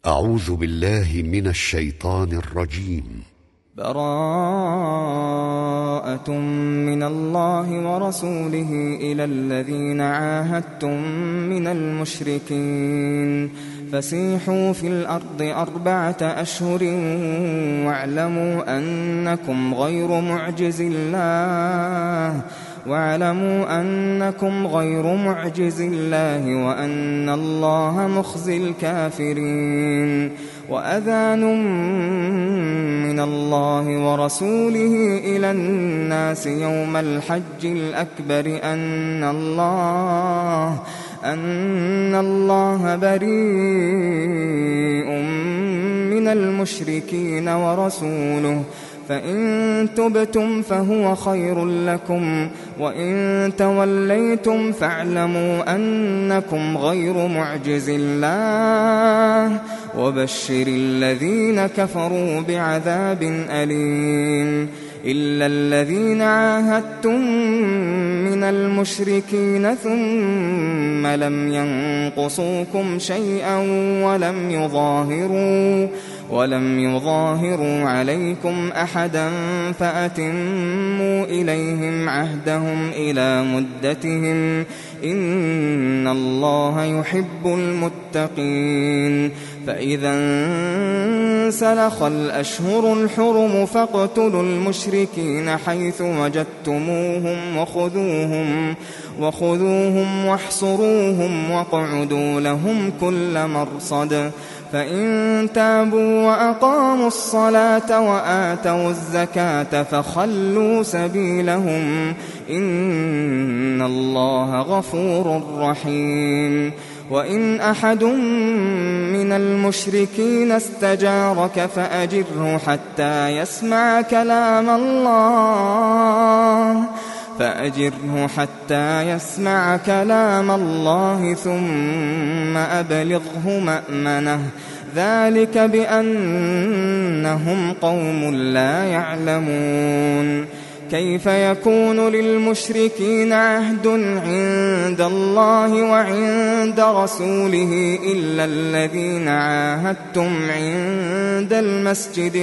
أعوذ بالله من الشيطان الرجيم. براءة من الله ورسوله إلى الذين عاهدتم من المشركين فسيحوا في الأرض 4 أشهر واعلموا أنكم غير معجز الله وأن الله مخزي الكافرين. وأذان من الله ورسوله إلى الناس يوم الحج الأكبر أن الله بريء من المشركين ورسوله فإن تبتم فهو خير لكم وإن توليتم فاعلموا أنكم غير معجز الله وبشر الذين كفروا بعذاب أليم. إلا الذين عاهدتم من المشركين ثم لم ينقصوكم شيئا ولم يظاهروا عليكم أحدا فأتموا إليهم عهدهم إلى مدتهم إن الله يحب المتقين. فإذا انسلخ الأشهر الحرم فاقتلوا المشركين حيث وجدتموهم وخذوهم واحصروهم واقعدوا لهم كل مرصد. فإن تابوا وأقاموا الصلاة وآتوا الزكاة فخلوا سبيلهم إن الله غفور رحيم. وإن أحد من المشركين استجارك فأجره حتى يسمع كلام الله ثم أبلغه مأمنه ذلك بأنهم قوم لا يعلمون. كيف يكون للمشركين عهد عند الله وعند رسوله إلا الذين عاهدتم عند المسجد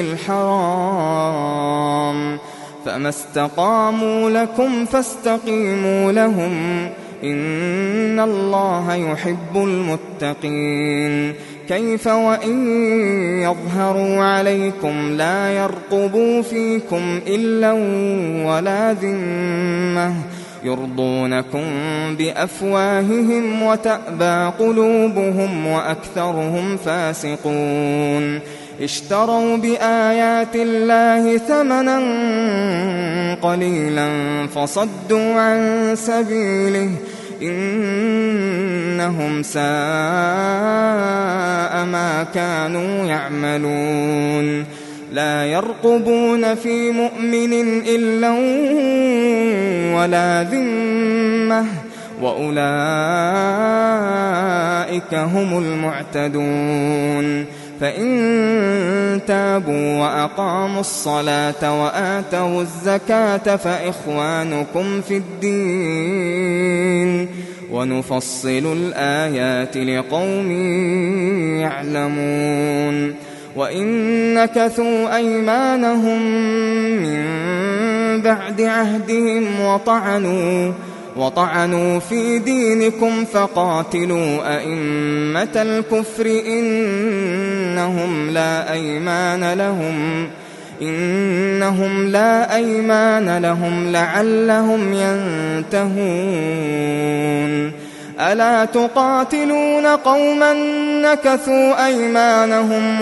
الحرام فما استقاموا لكم فاستقيموا لهم إن الله يحب المتقين. كيف وإن يظهروا عليكم لا يرقبوا فيكم إلا ولا ذمة يرضونكم بأفواههم وتأبى قلوبهم وأكثرهم فاسقون. اشتروا بآيات الله ثمنا قليلا فصدوا عن سبيله إنهم ساء ما كانوا يعملون. لا يرقبون في مؤمن إلا ولا ذمة وأولئك هم المعتدون. فإن تابوا وأقاموا الصلاة وآتوا الزكاة فإخوانكم في الدين ونفصل الآيات لقوم يعلمون. وإن نكثوا أيمانهم من بعد عهدهم وطعنوا في دينكم فقاتلوا أئمة الكفر إنهم لا أيمان لهم لعلهم ينتهون. ألا تقاتلون قوما نكثوا أيمانهم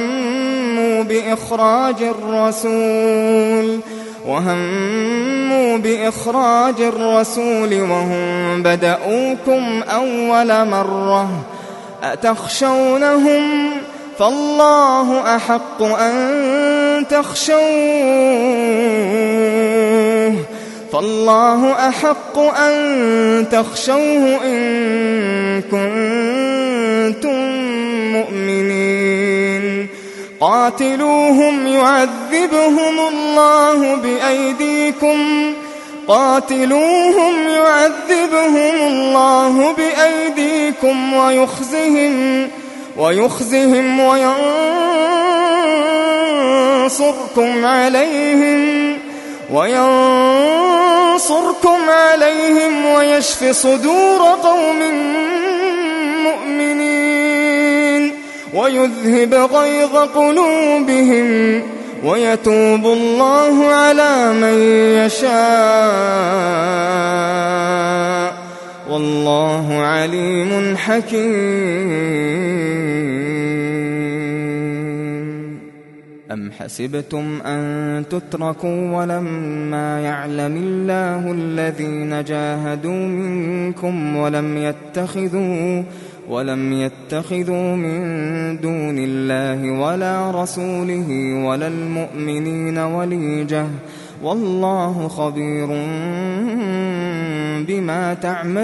وهموا بإخراج الرسول وهم بدأوكم أول مرة أتخشونهم فالله أحق أن تخشوه إن كنتم مؤمنين. قاتلوهم يعذبهم الله بأيديكم ويخزهم وينصركم عليهم ويشف صدور قوم مؤمنين ويذهب غيظ قلوبهم ويتوب الله على من يشاء والله عليم حكيم. أم حسبتم أن تتركوا ولما يعلم الله الذين جاهدوا منكم ولم يتخذوا من دون الله ولا رسوله ولا المؤمنين وليجة والله خبير بما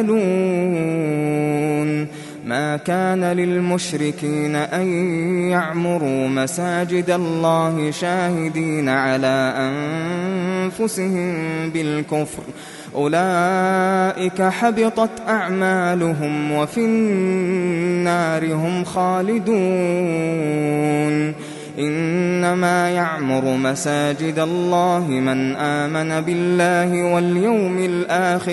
تعملون. ما كان للمشركين أن يعمروا مساجد الله شاهدين على أنفسهم بالكفر أولئك حبطت أعمالهم وفي النار هم خالدون. إنما يعمر مساجد الله من آمن بالله واليوم الآخر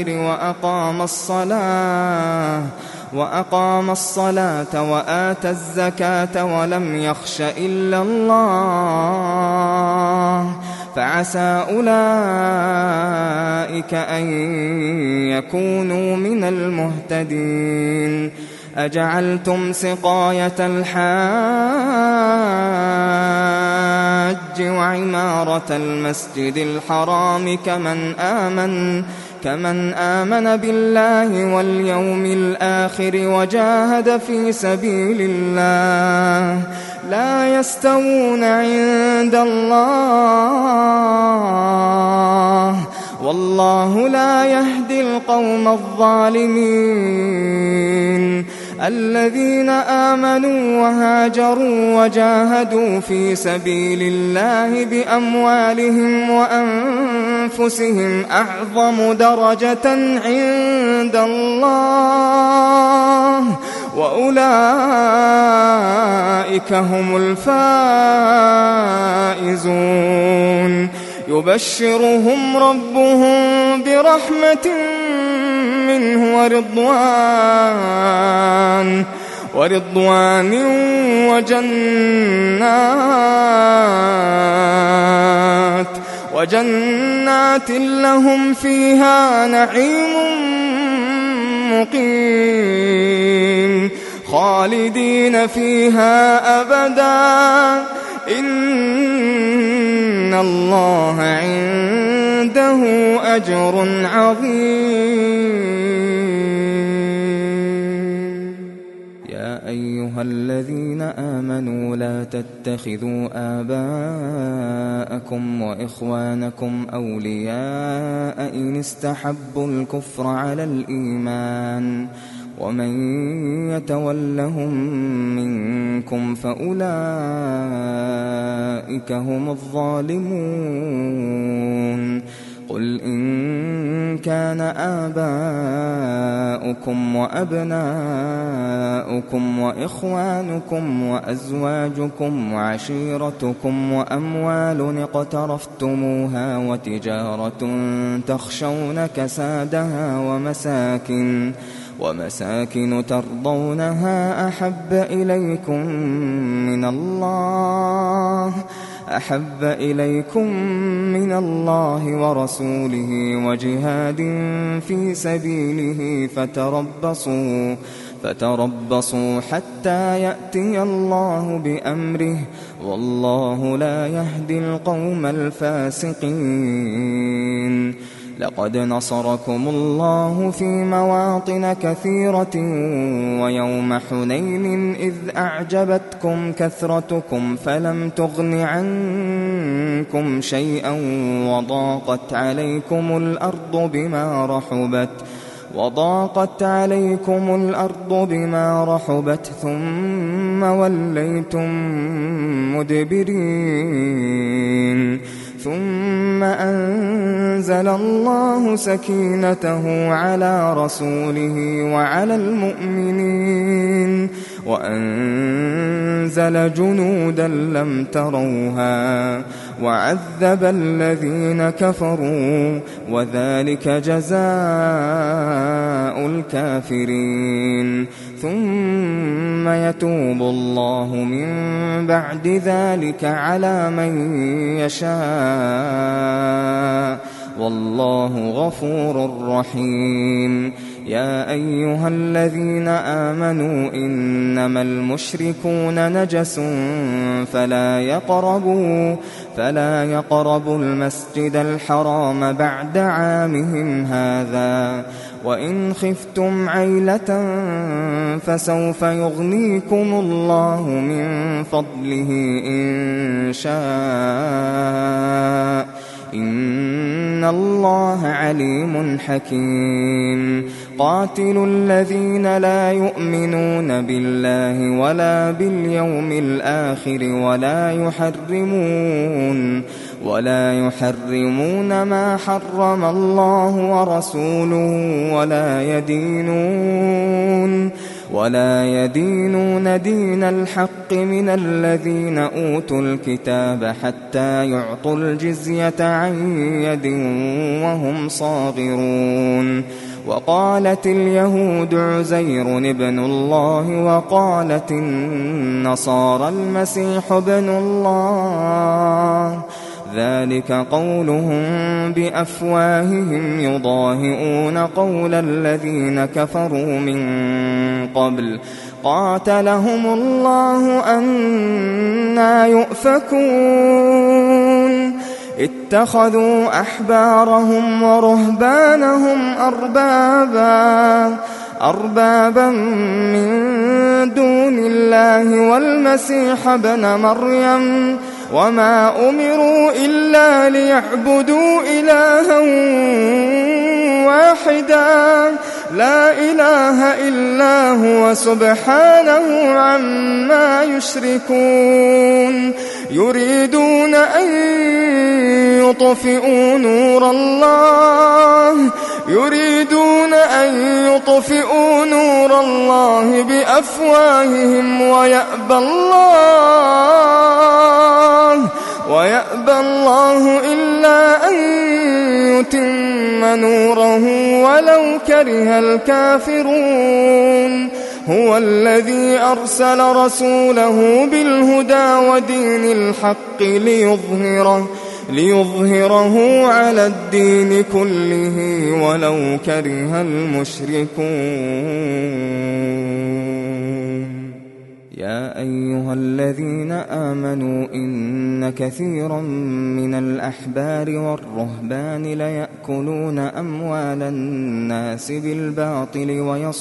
وأقام الصلاة وآتى الزكاة ولم يخش إلا الله فعسى أولئك أن يكونوا من المهتدين. أجعلتم سقاية الحاج وعمارة المسجد الحرام كمن آمن بالله واليوم الآخر وجاهد في سبيل الله لا يستوون عند الله والله لا يهدي القوم الظالمين. الذين آمنوا وهاجروا وجاهدوا في سبيل الله بأموالهم وأنفسهم أعظم درجة عند الله وأولئك هم الفائزون. يبشرهم ربهم برحمة منه ورضوان وجنات لهم فيها نعيم مقيم خالدين فيها أبدا إن الله عنده أجر عظيم. يا أيها الذين آمنوا لا تتخذوا آباءكم وإخوانكم أولياء إن استحبوا الكفر على الإيمان ومن يتولهم منكم فأولئك هم الظالمون. قل إن كان آباؤكم وأبناؤكم وإخوانكم وأزواجكم وعشيرتكم وأموال اقترفتموها وتجارة تخشون كسادها ومساكن ترضونها أحب إليكم من الله ورسوله وجهاد في سبيله فتربصوا حتى يأتي الله بأمره والله لا يهدي القوم الفاسقين. لقد نصركم الله في مواطن كثيرة ويوم حنين إذ أعجبتكم كثرتكم فلم تغن عنكم شيئا وضاقت عليكم الأرض بما رحبت ثم وليتم مدبرين. ثم أنزل الله سكينته على رسوله وعلى المؤمنين وأنزل جنودا لم تروها وعذب الذين كفروا وذلك جزاء الكافرين ثم يتوب الله من بعد ذلك على من يشاء والله غفور رحيم. يا أيها الذين آمنوا إنما المشركون نجس فلا يقربوا المسجد الحرام بعد عامهم هذا وإن خفتم عيلة فسوف يغنيكم الله من فضله إن شاء إن الله عليم حكيم. قاتلوا الذين لا يؤمنون بالله ولا باليوم الآخر ولا يحرمون ما حرم الله ورسوله ولا يدينون دين الحق من الذين أوتوا الكتاب حتى يعطوا الجزية عن يد وهم صاغرون. وقالت اليهود عزير ابن الله وقالت النصارى المسيح ابن الله ذلك قولهم بأفواههم يضاهئون قول الذين كفروا من قبل قاتلهم الله أنى يؤفكون. اتخذوا أحبارهم ورهبانهم أربابا من دون الله والمسيح ابن مريم وما أمروا إلا ليعبدوا إلها واحدا لا إله إلا هو سبحانه عما يشركون. يريدون أن يطفئوا نور الله بأفواههم ويأبى الله إلا أن يتم نوره ولو كره الكافرون. هو الذي أرسل رسوله بالهدى ودين الحق ليظهره على الدين كله ولو كره المشركون. يا أيها الذين آمنوا إن كثيرا من الأحبار والرهبان ليأكلون أموال الناس بالباطل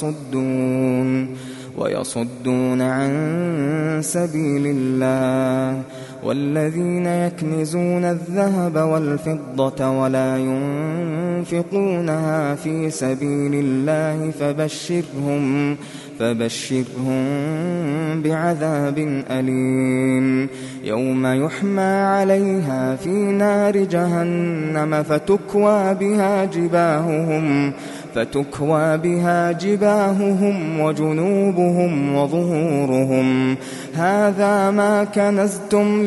ويصدون عن سبيل الله. والذين يكنزون الذهب والفضة ولا ينفقونها في سبيل الله فبشرهم بعذاب أليم. يوم يحمى عليها في نار جهنم فتكوى بها جباههم وجنوبهم وظهورهم هذا ما كنزتم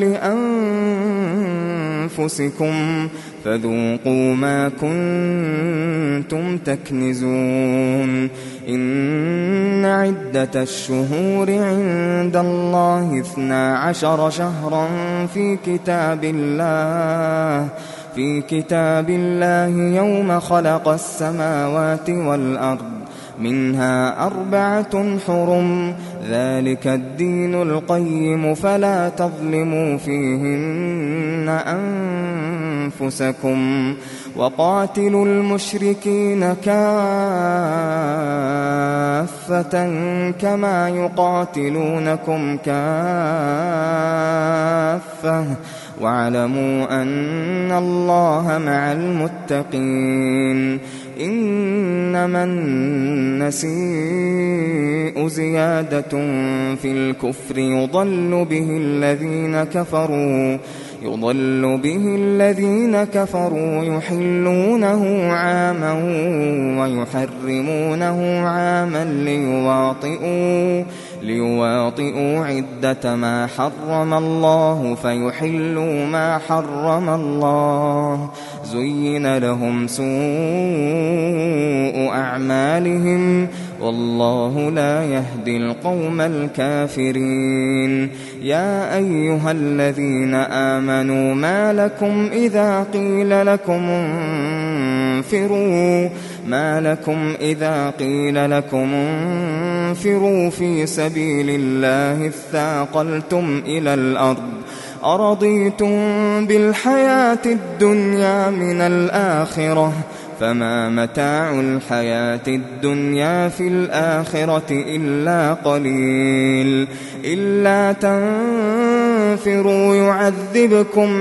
لأنفسكم فذوقوا ما كنتم تكنزون. إن عدة الشهور عند الله 12 شهرا في كتاب الله يوم خلق السماوات والأرض منها 4 حرم ذلك الدين القيم فلا تظلموا فيهن أنفسكم وقاتلوا المشركين كافة كما يقاتلونكم كافة واعلموا أن الله مع المتقين. إنما النسيء زيادة في الكفر يضل به يضل به الذين كفروا يحلونه عاما ويحرمونه عاما ليواطئوا عدة ما حرم الله فيحلوا ما حرم الله. زين لهم سوء أعمالهم والله لا يهدي القوم الكافرين. يا أيها الذين آمنوا ما لكم إذا قيل لكم انفروا في سبيل الله اثاقلتم إلى الأرض أرضيتم بالحياة الدنيا من الآخرة فما متاع الحياة الدنيا في الآخرة إلا قليل. إلا تنفروا يعذبكم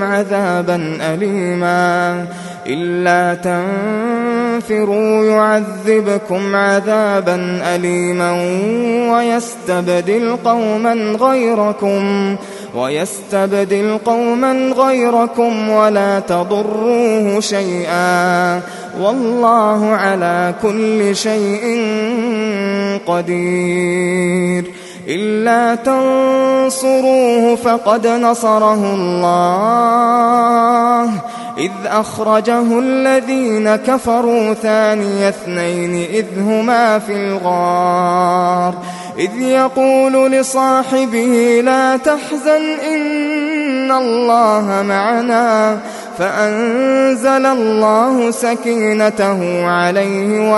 عذابا أليما ويستبدل قوما غيركم ولا تضروه شيئا والله على كل شيء قدير. إلا تنصروه فقد نصره الله إذ أخرجه الذين كفروا ثاني اثنين إذ هما في الغار إذ يقول لصاحبه لا تحزن إن الله معنا فأنزل الله سكينته عليه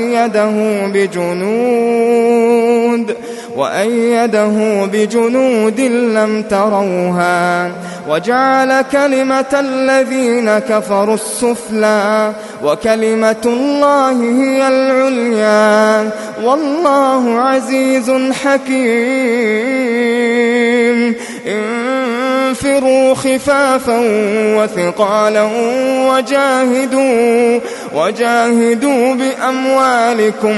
وأيده بجنود لم تروها وجعل كلمة الذين كفروا السفلى وكلمة الله هي العليا والله عزيز حكيم. انفروا خفافا وثقالا وجاهدوا بأموالكم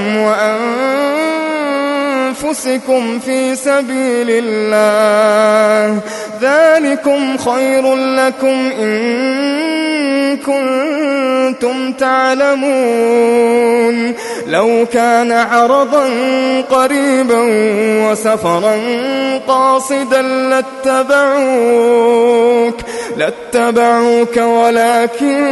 وأنفسكم في سبيل الله ذلكم خير لكم إن كنتم تعلمون. لو كان عرضا قريبا وسفرا قاصدا لاتبعوك ولكن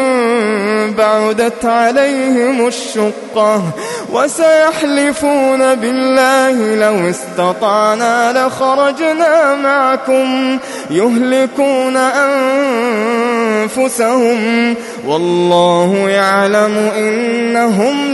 بعدت عليهم الشقة وسيحلفون بالله لو استطعنا لخرجنا معكم يهلكون أنفسهم والله يعلم إنهم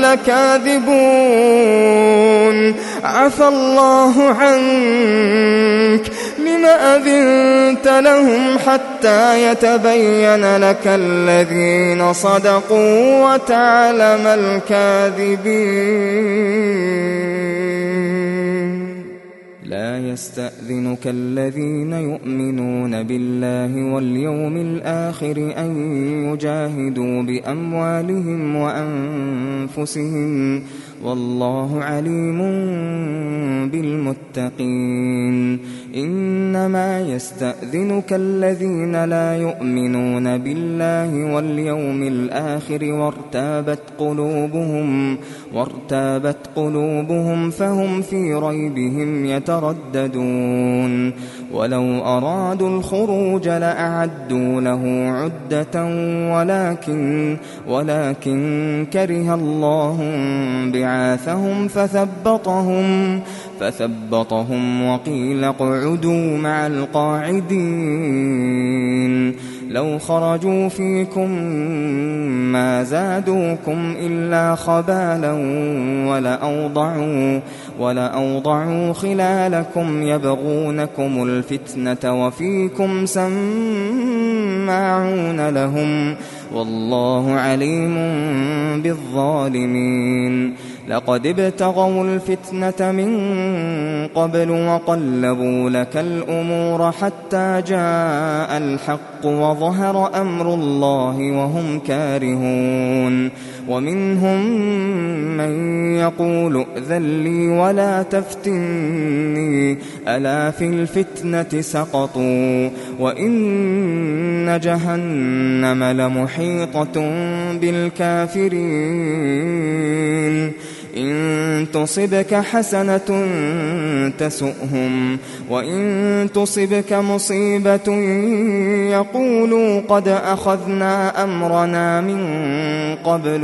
لكاذبون. عفى الله عنك لم أذنت لهم حتى يتبين لك الذين صدقوا وتعلم الكاذبين. لا يستأذنك الذين يؤمنون بالله واليوم الآخر أن يجاهدوا بأموالهم وأنفسهم والله عليم بالمتقين. إنما يستأذنك الذين لا يؤمنون بالله واليوم الآخر وارتابت قلوبهم فهم في ريبهم يترددون. ولو أرادوا الخروج لأعدوا له عدة ولكن كره الله بعاثهم فثبطهم وقيل اقعدوا مع القاعدين. لو خرجوا فيكم ما زادوكم إلا خبالا ولأوضعوا خلالكم يبغونكم الفتنة وفيكم سماعون لهم والله عليم بالظالمين. لقد ابتغوا الفتنة من قبل وقلبوا لك الأمور حتى جاء الحق وظهر أمر الله وهم كارهون ومنهم من يقول ائذن لي ولا تفتني ألا في الفتنة سقطوا وإن جهنم لمحيطة بالكافرين إن تصبك حسنة تسؤهم وإن تصبك مصيبة يقولوا قد أخذنا أمرنا من قبل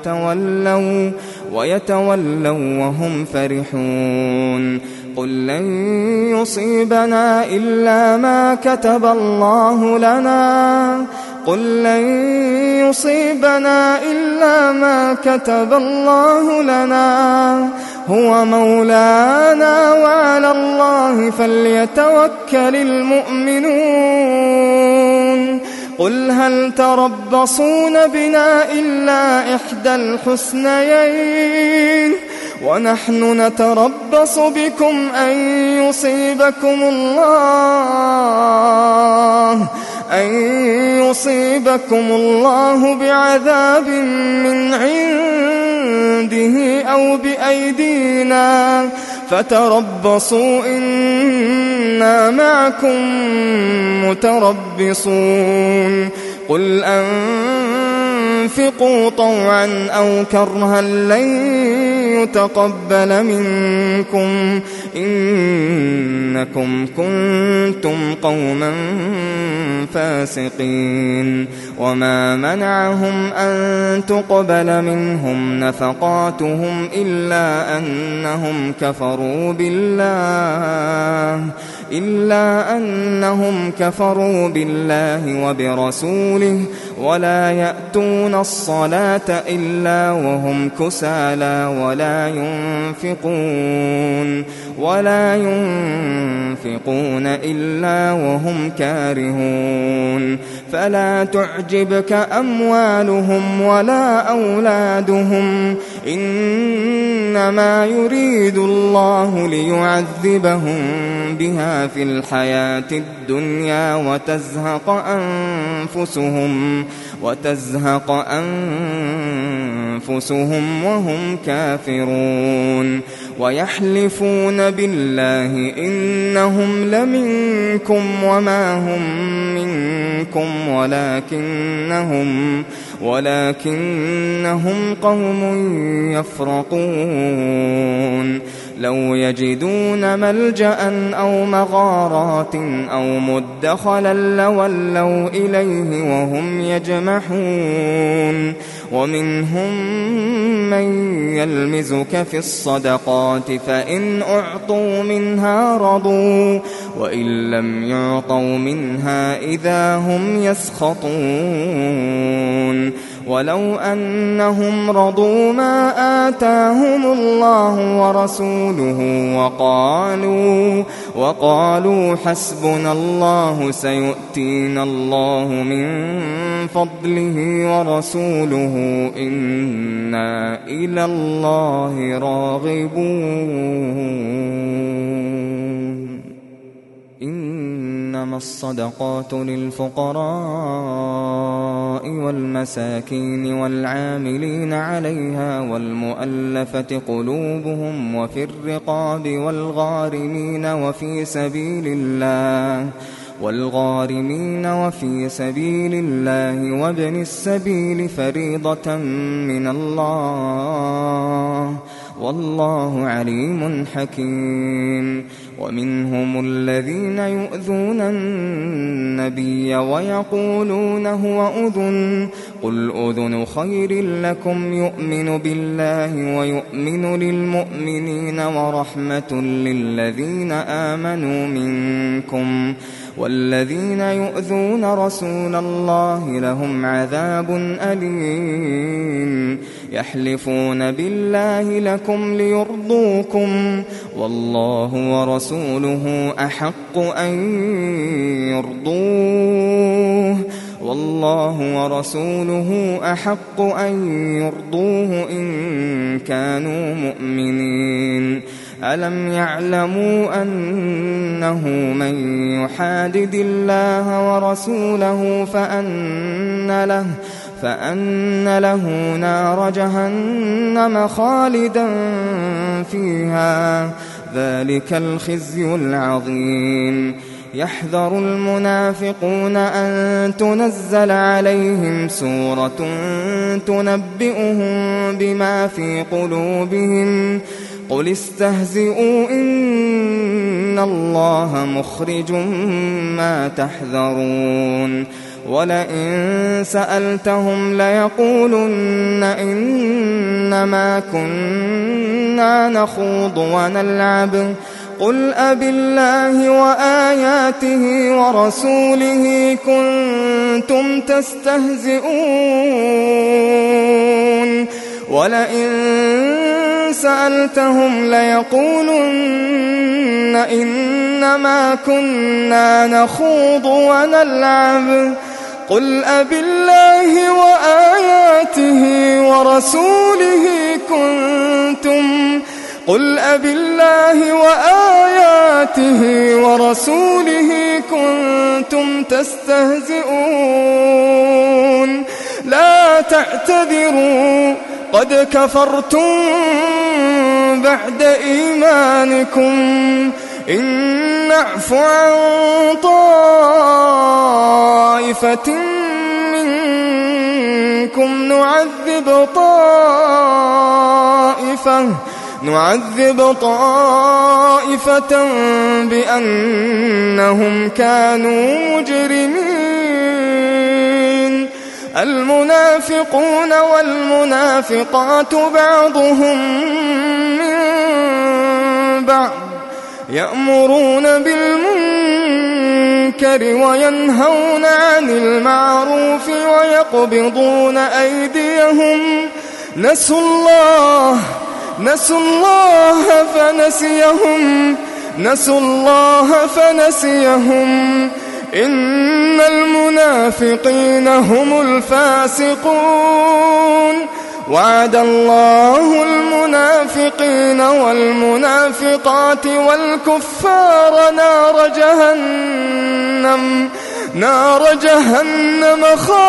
ويتولوا وهم فرحون قل لن يصيبنا إلا ما كتب الله لنا قل لن يصيبنا إلا ما كتب الله لنا هو مولانا وعلى الله فليتوكل المؤمنون قل هل تربصون بنا إلا إحدى الحسنيين ونحن نتربص بكم أن يصيبكم الله بعذاب من عنده أو بأيدينا فتربصوا إنا معكم متربصون قل أنفقوا طوعا أو كرها لن يتقبل منكم إنكم كنتم قوما فاسقين وما منعهم أن تقبل منهم نفقاتهم إلا أنهم كفروا بالله وبرسوله ولا يأتون الصلاة إلا وهم كسالى ولا ينفقون إلا وهم كارهون فلا تعجبك أموالهم ولا أولادهم إنما يريد الله ليعذبهم بها في الحياة الدنيا وتزهق أنفسهم وهم كافرون ويحلفون بالله إنهم لمنكم وما هم منكم ولكنهم قوم يفرقون لو يجدون ملجأ أو مغارات أو مدخلا لولوا إليه وهم يجمحون ومنهم من يلمزك في الصدقات فإن أعطوا منها رضوا وإن لم يعطوا منها إذا هم يسخطون ولو أنهم رضوا ما آتاهم الله ورسوله وقالوا حسبنا الله سيؤتينا الله من فضله ورسوله إنا إلى الله راغبون إنما الصدقات للفقراء والمساكين والعاملين عليها والمؤلفة قلوبهم وفي الرقاب والغارمين وفي سبيل الله وابن السبيل فريضة من الله والله عليم حكيم ومنهم الذين يؤذون النبي ويقولون هو أذن قل أذن خير لكم يؤمن بالله ويؤمن للمؤمنين ورحمة للذين آمنوا منكم والذين يؤذون رسول الله لهم عذاب أليم يحلفون بالله لكم ليرضوكم والله ورسوله أحق أن يرضوه والله ورسوله أحق أن يرضوه إن كانوا مؤمنين ألم يعلموا أنه من يحادد الله ورسوله فأن له نار جهنم خالدا فيها ذلك الخزي العظيم يحذر المنافقون أن تنزل عليهم سورة تنبئهم بما في قلوبهم قل استهزئوا إن الله مخرج ما تحذرون ولئن سألتهم ليقولن إنما كنا نخوض ونلعب قل أبالله وآياته ورسوله كنتم تستهزئون ولئن سألتهم ليقولن إنما كنا نخوض ونلعب قل أبالله وآياته ورسوله كنتم تستهزئون لا تعتذروا قد كفرتم بعد إيمانكم إن نعف عن طائفة منكم نعذب طائفة بأنهم كانوا مجرمين المنافقون والمنافقات بعضهم من بعض يأمرون بالمنكر وينهون عن المعروف ويقبضون أيديهم نسوا الله فنسيهم إن المنافقين هم الفاسقون وعد الله المنافقين والمنافقات والكفار نار جهنم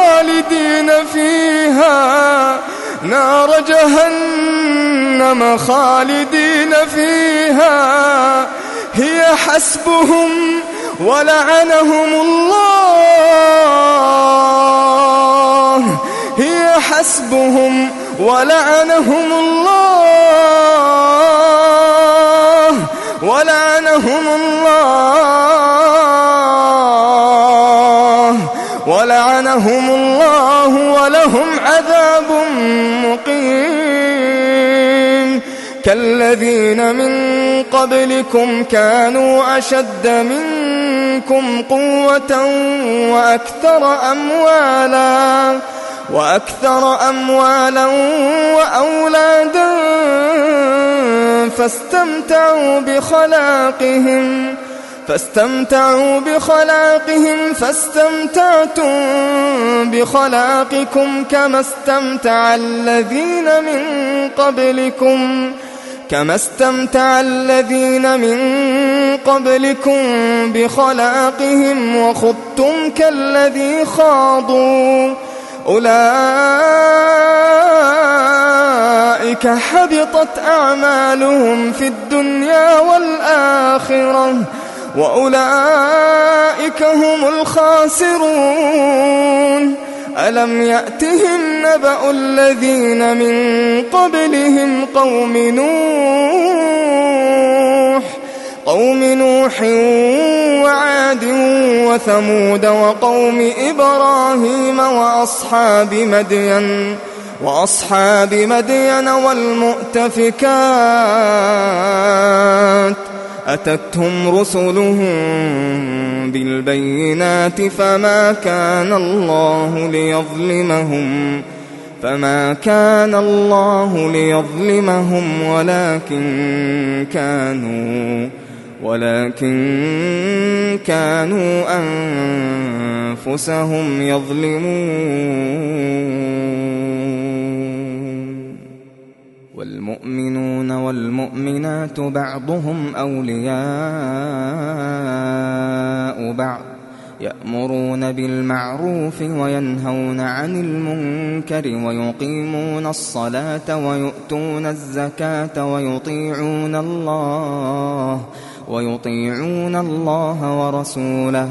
خالدين فيها هي حسبهم ولعنهم الله ولهم عذاب مقيم كالذين من قبلكم كانوا أشد منكم قوة وأكثر أموالا وأولادا فاستمتعوا بخلاقهم فاستمتعتم بخلاقكم كما استمتع الذين من قبلكم بخلاقهم وخضتم كالذي خاضوا أولئك حبطت أعمالهم في الدنيا والآخرة وأولئك هم الخاسرون ألم يأتهم نبأ الذين من قبلهم قوم نوح وعاد وثمود وقوم إبراهيم وأصحاب مدين والمؤتفكات أتتهم رسلهم بالبينات فما كان الله ليظلمهم ولكن كانوا أنفسهم يظلمون. والمؤمنون والمؤمنات بعضهم أولياء بعض يأمرون بالمعروف وينهون عن المنكر ويقيمون الصلاة ويؤتون الزكاة ويطيعون الله ورسوله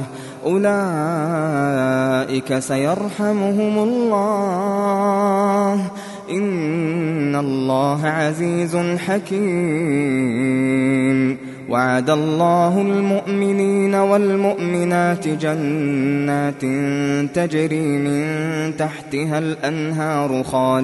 أولئك سيرحمهم الله إن الله عزيز حكيم. وعد الله المؤمنين والمؤمنات جنات تجري من تحتها الأنهار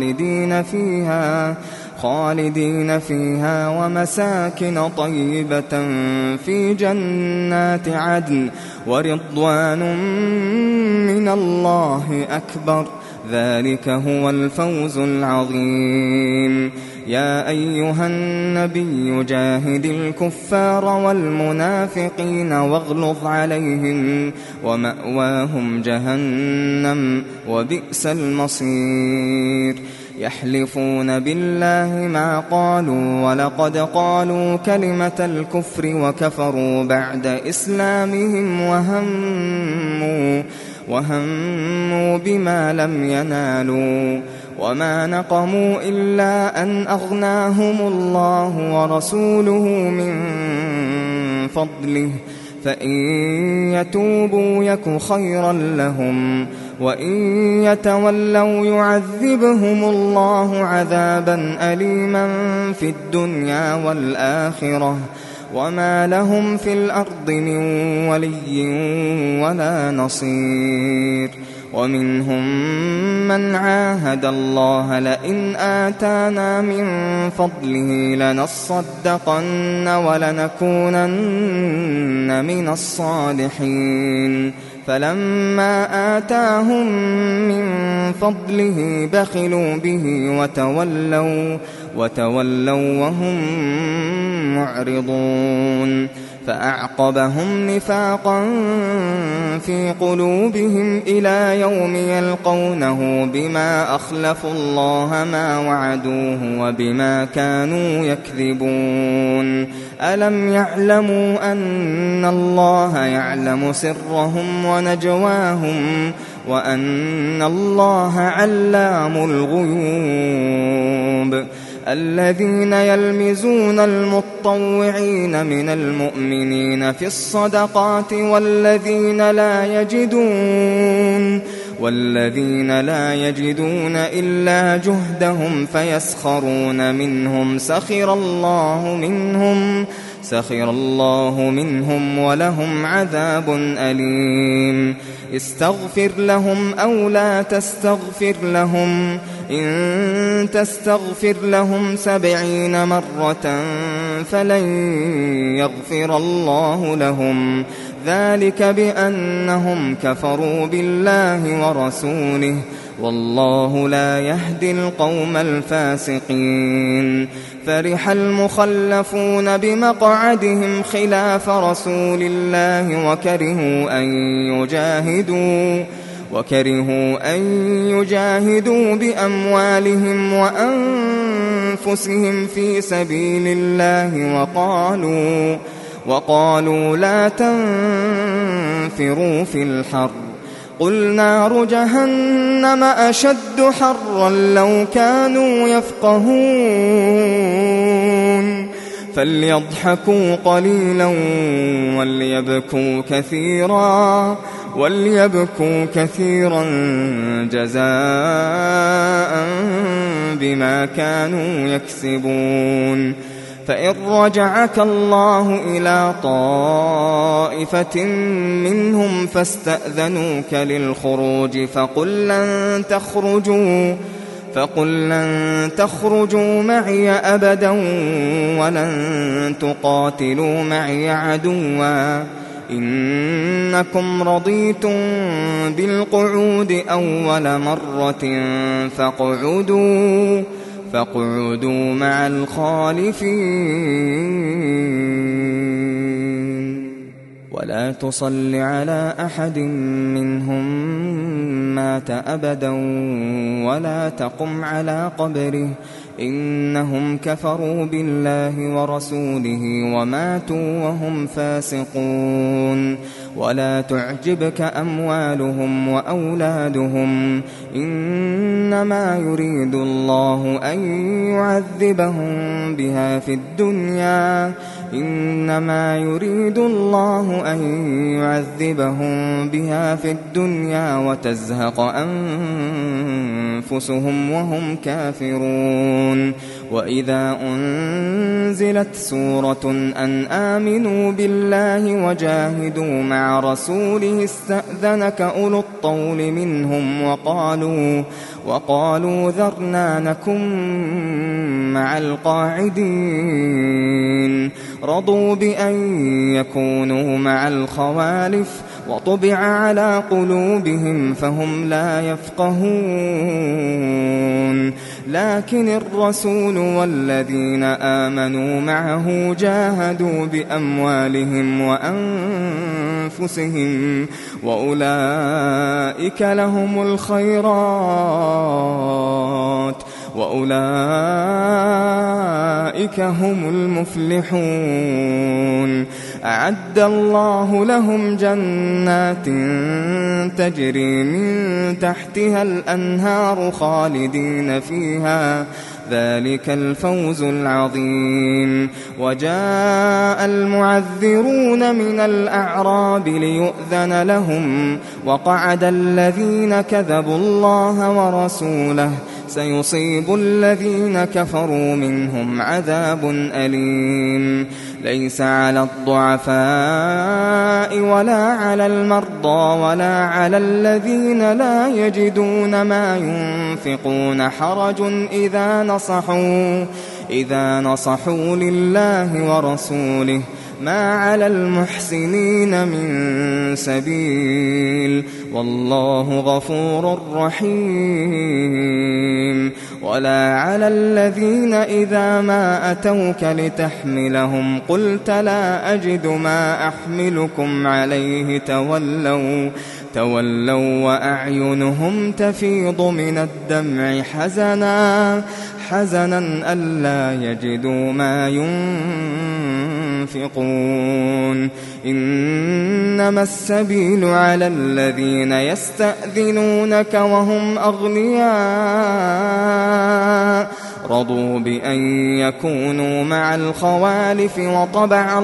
خالدين فيها ومساكن طيبة في جنات عدن ورضوان من الله أكبر ذلك هو الفوز العظيم. يا أيها النبي جاهد الكفار والمنافقين واغلظ عليهم ومأواهم جهنم وبئس المصير. يحلفون بالله ما قالوا ولقد قالوا كلمة الكفر وكفروا بعد إسلامهم وهموا بما لم ينالوا وما نقموا إلا أن أغناهم الله ورسوله من فضله فإن يتوبوا يك خيرا لهم وإن يتولوا يعذبهم الله عذابا أليما في الدنيا والآخرة وما لهم في الأرض من ولي ولا نصير. ومنهم من عاهد الله لئن آتانا من فضله لنصدقن ولنكونن من الصالحين فلما آتاهم من فضله بخلوا به وتولوا وهم معرضون. فأعقبهم نفاقا في قلوبهم إلى يوم يلقونه بما أخلفوا الله ما وعدوه وبما كانوا يكذبون. ألم يعلموا أن الله يعلم سرهم ونجواهم وأن الله علام الغيوب. الذين يلمزون المطوعين من المؤمنين في الصدقات والذين لا يجدون إلا جهدهم فيسخرون منهم سخر الله منهم ولهم عذاب أليم. استغفر لهم أو لا تستغفر لهم إن تستغفر لهم 70 مرة فلن يغفر الله لهم ذلك بأنهم كفروا بالله ورسوله والله لا يهدي القوم الفاسقين. فرح المخلفون بمقعدهم خلاف رسول الله وكرهوا أن يجاهدوا بأموالهم وأنفسهم في سبيل الله وقالوا لا تنفروا في الحر قل نار جهنم أشد حرا لو كانوا يفقهون. فليضحكوا قليلا وليبكوا كثيرا جزاء بما كانوا يكسبون. فإن رجعك الله إلى طائفة منهم فاستأذنوك للخروج فقل لن تخرجوا معي أبدا ولن تقاتلوا معي عدوا إنكم رضيتم بالقعود أول مرة فاقعدوا مع الخالفين ولا تصل على أحد منهم مات أبدا ولا تقم على قبره إنهم كفروا بالله ورسوله وماتوا وهم فاسقون ولا تعجبك أموالهم وأولادهم إنما يريد الله أن يعذبهم بها في الدنيا وتزهق أنفسهم وهم كافرون وإذا أنزلت سورة أن آمنوا بالله وجاهدوا مع رسوله استأذنك أولو الطول منهم وقالوا ذرنا نكن مع القاعدين رضوا بأن يكونوا مع الخوالف وطبع على قلوبهم فهم لا يفقهون لكن الرسول والذين آمنوا معه جاهدوا بأموالهم وأنفسهم وأولئك لهم الخيرات وأولئك هم المفلحون أعد الله لهم جنات تجري من تحتها الأنهار خالدين فيها ذلك الفوز العظيم وجاء المعذرون من الأعراب ليؤذن لهم وقعد الذين كذبوا الله ورسوله سيصيب الذين كفروا منهم عذاب أليم ليس على الضعفاء ولا على المرضى ولا على الذين لا يجدون ما ينفقون حرج إذا نصحوا لله ورسوله ما على المحسنين من سبيل والله غفور رحيم ولا على الذين إذا ما أتوك لتحملهم قلت لا أجد ما أحملكم عليه تولوا وأعينهم تفيض من الدمع حزنا ألا يجدوا ما ينفقون إنما السبيل على الذين يستأذنونك وهم أغنياء رضوا بأن يكونوا مع الخوالف وطبع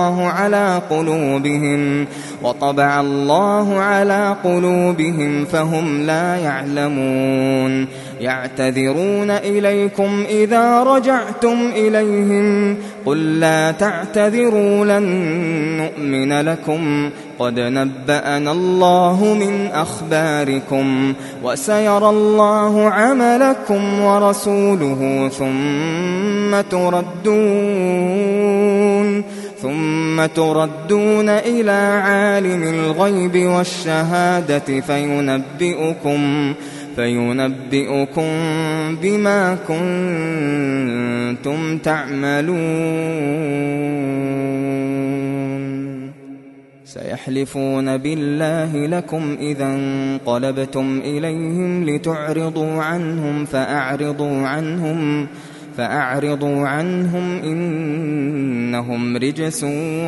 الله على قلوبهم فهم لا يعلمون يعتذرون إليكم إذا رجعتم إليهم قل لا تعتذروا لن نؤمن لكم قد نبأنا الله من أخباركم وسيرى الله عملكم ورسوله ثم تردون إلى عالم الغيب والشهادة فينبئكم بما كنتم تعملون سيحلفون بالله لكم إذا انقلبتم إليهم لتعرضوا عنهم فأعرضوا عنهم إنهم رجس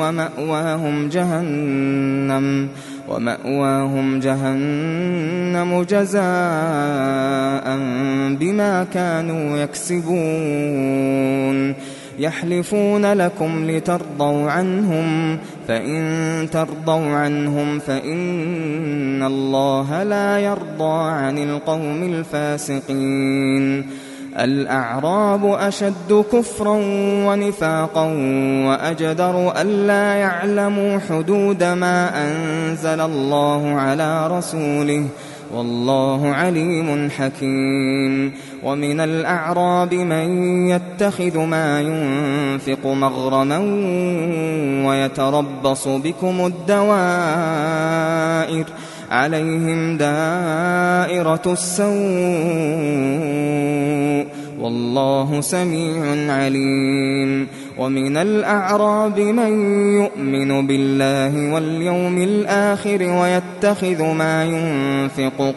ومأواهم جهنم جزاء بما كانوا يكسبون يحلفون لكم لترضوا عنهم فإن ترضوا عنهم فإن الله لا يرضى عن القوم الفاسقين الأعراب أشد كفرا ونفاقا وأجدر ألا يعلموا حدود ما أنزل الله على رسوله والله عليم حكيم ومن الأعراب من يتخذ ما ينفق مغرما ويتربص بكم الدوائر عليهم دائرة السوء والله سميع عليم. ومن الأعراب من يؤمن بالله واليوم الآخر ويتخذ ما ينفق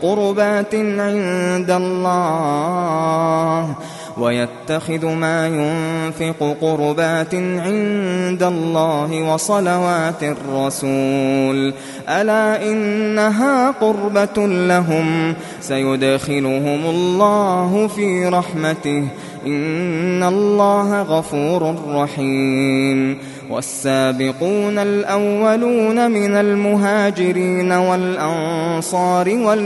قربات عند الله وصلوات الرسول، ألا إنها قربة لهم سيدخلهم الله في رحمته، إن الله غفور رحيم. والسابقون الأولون من المهاجرين والأنصار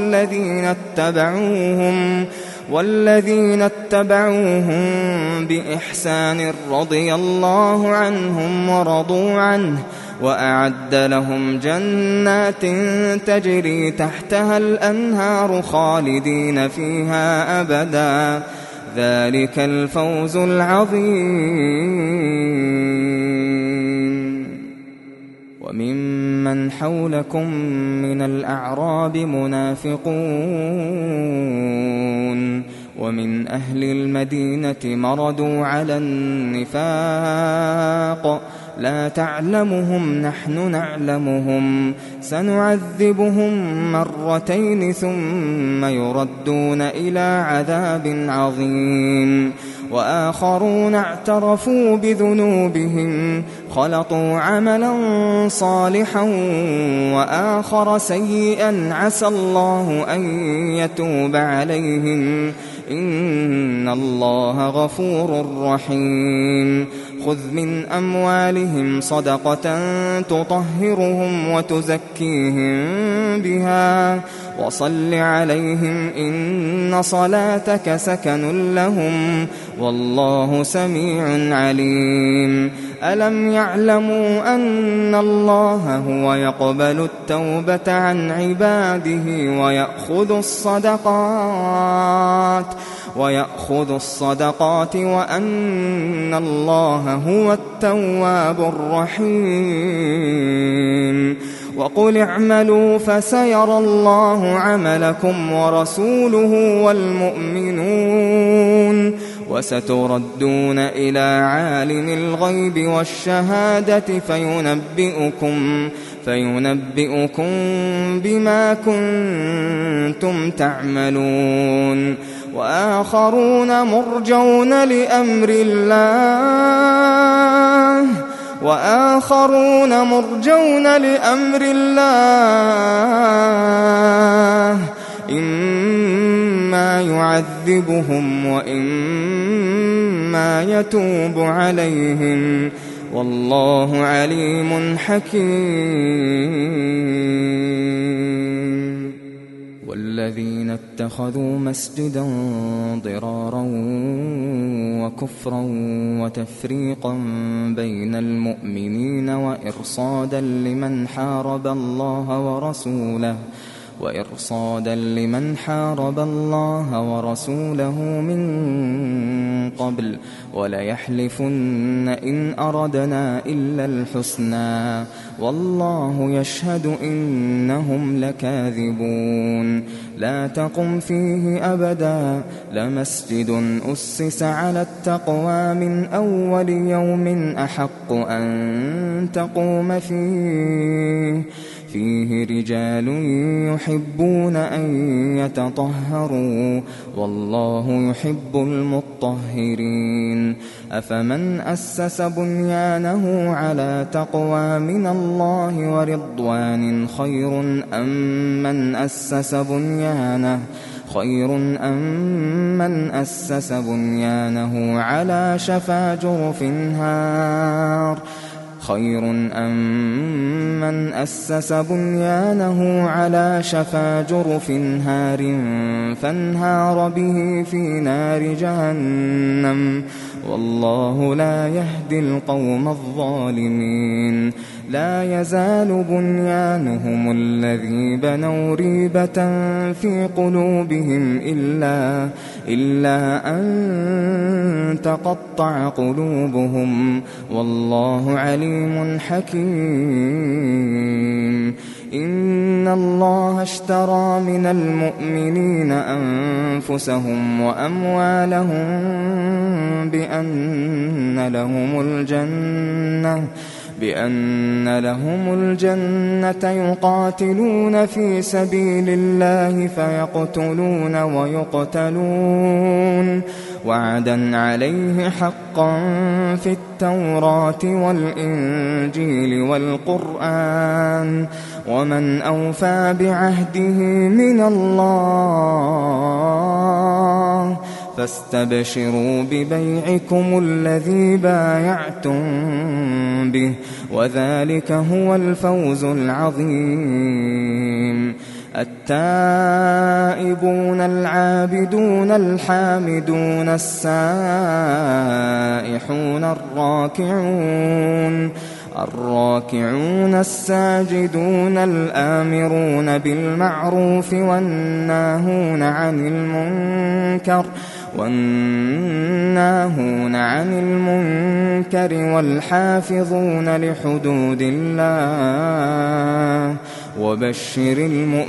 والذين اتبعوهم بإحسان رضي الله عنهم ورضوا عنه، وأعد لهم جنات تجري تحتها الأنهار خالدين فيها أبدا، ذلك الفوز العظيم. وممن حولكم من الأعراب منافقون، ومن أهل المدينة مردوا على النفاق، لا تعلمهم نحن نعلمهم، سنعذبهم مرتين ثم يردون إلى عذاب عظيم. وآخرون اعترفوا بذنوبهم خلطوا عملا صالحا وآخر سيئا عسى الله أن يتوب عليهم، إن الله غفور رحيم. خذ من أموالهم صدقة تطهرهم وتزكيهم بها وصل عليهم، إن صلاتك سكن لهم، والله سميع عليم. ألم يعلموا أن الله هو يقبل التوبة عن عباده ويأخذ الصدقات وأن الله هو التواب الرحيم. وقل اعملوا فسيرى الله عملكم ورسوله والمؤمنون، وستردون إلى عالم الغيب والشهادة فينبئكم بما كنتم تعملون. وآخرون مرجون لأمر الله إما يعذبهم وإما يتوب عليهم، والله عليم حكيم. والذين اتخذوا مسجدا ضرارا وكفرا وتفريقا بين المؤمنين وإرصادا لمن حارب الله ورسوله من قبل، وليحلفن إن أردنا إلا الحسنى، والله يشهد إنهم لكاذبون. لا تقم فيه أبدا، لمسجد أسس على التقوى من أول يوم أحق أن تقوم فيه رجال يحبون أن يتطهروا، والله يحب المطهرين. أفمن أسس بنيانه على تقوى من الله ورضوان خير أم من أسس بنيانه على شفا جرف هار فانهار به في نار جهنم، والله لا يهدي القوم الظالمين. لا يزال بنيانهم الذي بنوا ريبة في قلوبهم إلا أن تقطع قلوبهم، والله عليم حكيم. إن الله اشترى من المؤمنين أنفسهم وأموالهم بأن لهم الجنة يقاتلون في سبيل الله فيقتلون ويقتلون وعدا عليه حقا في التوراة والإنجيل والقرآن ومن أوفى بعهده من الله فاستبشروا ببيعكم الذي بايعتم به وذلك هو الفوز العظيم. التائبون العابدون الحامدون السائحون الراكعون الساجدون الآمرون بالمعروف والناهون عن المنكر والحافظون لحدود الله وبشر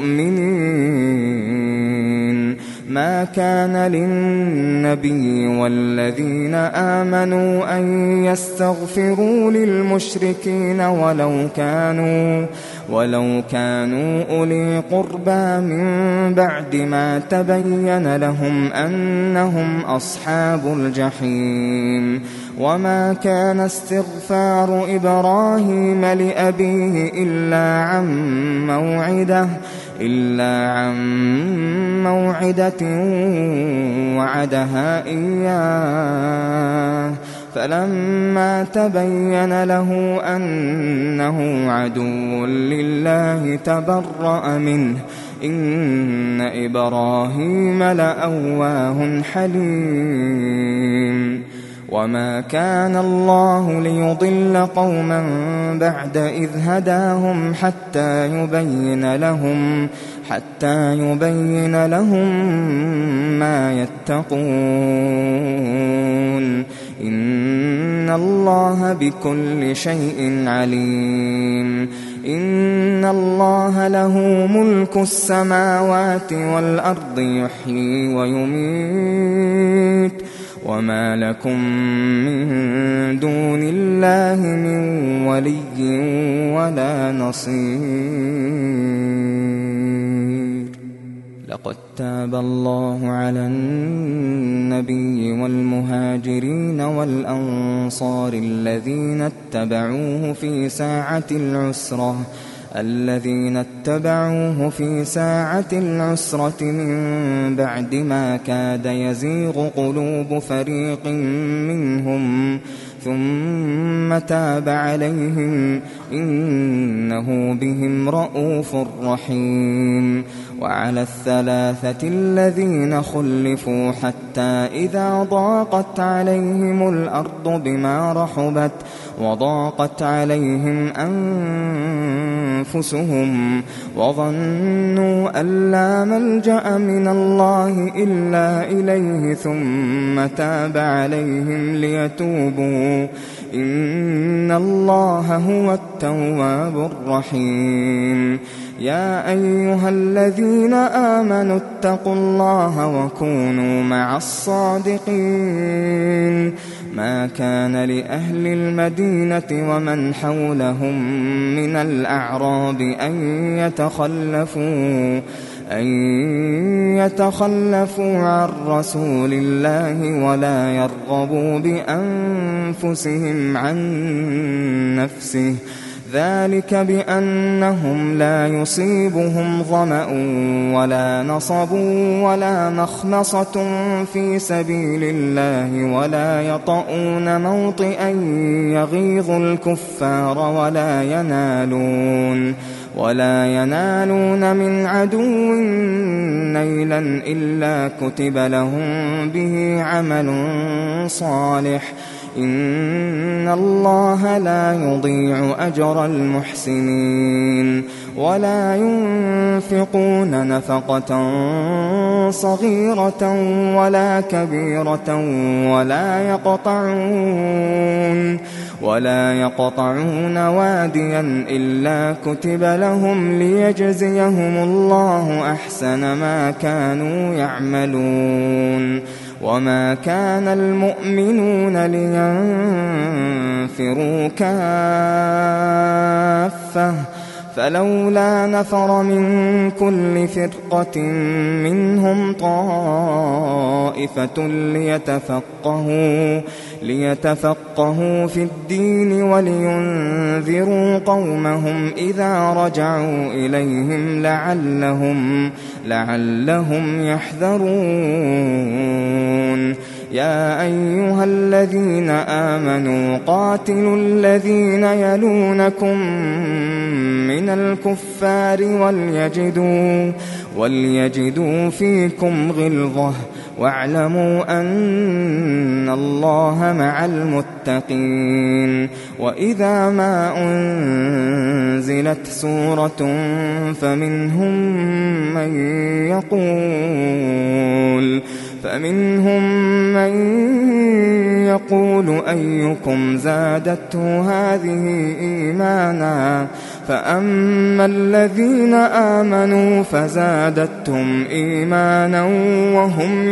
المؤمنين. ما كان للنبي والذين آمنوا أن يستغفروا للمشركين ولو كانوا أولي قربى من بعد ما تبين لهم أنهم أصحاب الجحيم. وما كان استغفار إبراهيم لأبيه إلا عن موعدة وعدها إياه فلما تبين له أنه عدو لله تبرأ منه إن إبراهيم لأواه حليم. وما كان الله ليضل قوما بعد إذ هداهم حتى يبين لهم ما يتقون إن الله بكل شيء عليم. إن الله له ملك السماوات والأرض يحيي ويميت وما لكم من دون الله من ولي ولا نصير. لقد تاب الله على النبي والمهاجرين والأنصار الذين اتبعوه في ساعة العسرة من بعد ما كاد يزيغ قلوب فريق منهم ثم تاب عليهم إنه بهم رءوف رحيم. وعلى الثلاثة الذين خلفوا حتى إذا ضاقت عليهم الأرض بما رحبت وضاقت عليهم أنفسهم وظنوا أن لا ملجأ من الله إلا إليه ثم تاب عليهم ليتوبوا إن الله هو التواب الرحيم. يا أيها الذين آمنوا اتقوا الله وكونوا مع الصادقين. ما كان لأهل المدينة ومن حولهم من الأعراب أن يتخلفوا عن رسول الله ولا يرغبوا بأنفسهم عن نفسه ذلك بأنهم لا يصيبهم ظمأ ولا نصب ولا مخمصة في سبيل الله ولا يطؤون موطئا يغيظ الكفار ولا ينالون من عدو نيلا إلا كتب لهم به عمل صالح إن الله لا يضيع أجر المحسنين. ولا ينفقون نفقة صغيرة ولا كبيرة ولا يقطعون واديا إلا كتب لهم ليجزيهم الله أحسن ما كانوا يعملون. وما كان المؤمنون لينفروا كافة فلولا نفر من كل فرقة منهم طائفة ليتفقهوا في الدين ولينذروا قومهم إذا رجعوا إليهم لعلهم يحذرون. يا أيها الذين آمنوا قاتلوا الذين يلونكم من الكفار وليجدوا فيكم غلظة واعلموا أن الله مع المتقين. وإذا ما أنزلت سورة فمنهم من يقول أيكم زادته هذه إيمانا فأما الذين آمنوا فزادتهم إيمانا وهم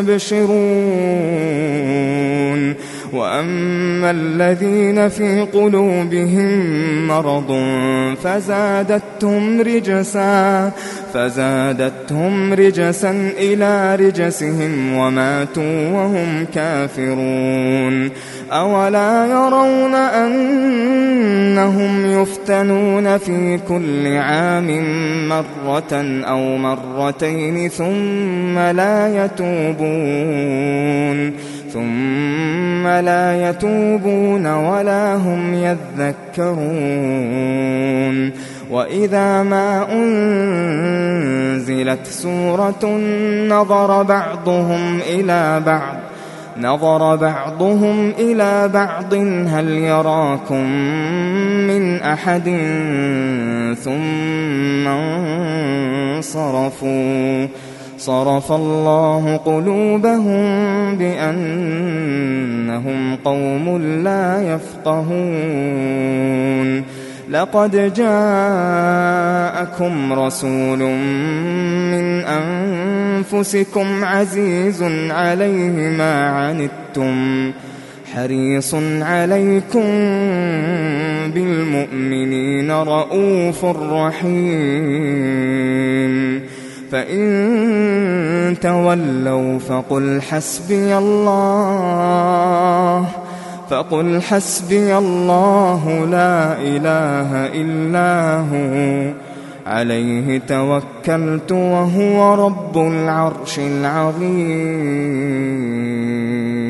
يستبشرون. وأما الذين في قلوبهم مرض فزادتهم رجسا إلى رجسهم وماتوا وهم كافرون. أولا يرون أنهم يفتنون في كل عام مرة أو مرتين ثم لا يتوبون ولا هم يذكرون. وإذا ما أنزلت سورة نظر بعضهم إلى بعض هل يراكم من أحد ثم انصرفوا. صرف الله قلوبهم بأنهم قوم لا يفقهون. لقد جاءكم رسول من أنفسكم عزيز عليه ما عنتم حريص عليكم بالمؤمنين رؤوف رحيم. فإن تولوا فقل حسبي الله لا إله إلا هو عليه توكلت وهو رب العرش العظيم.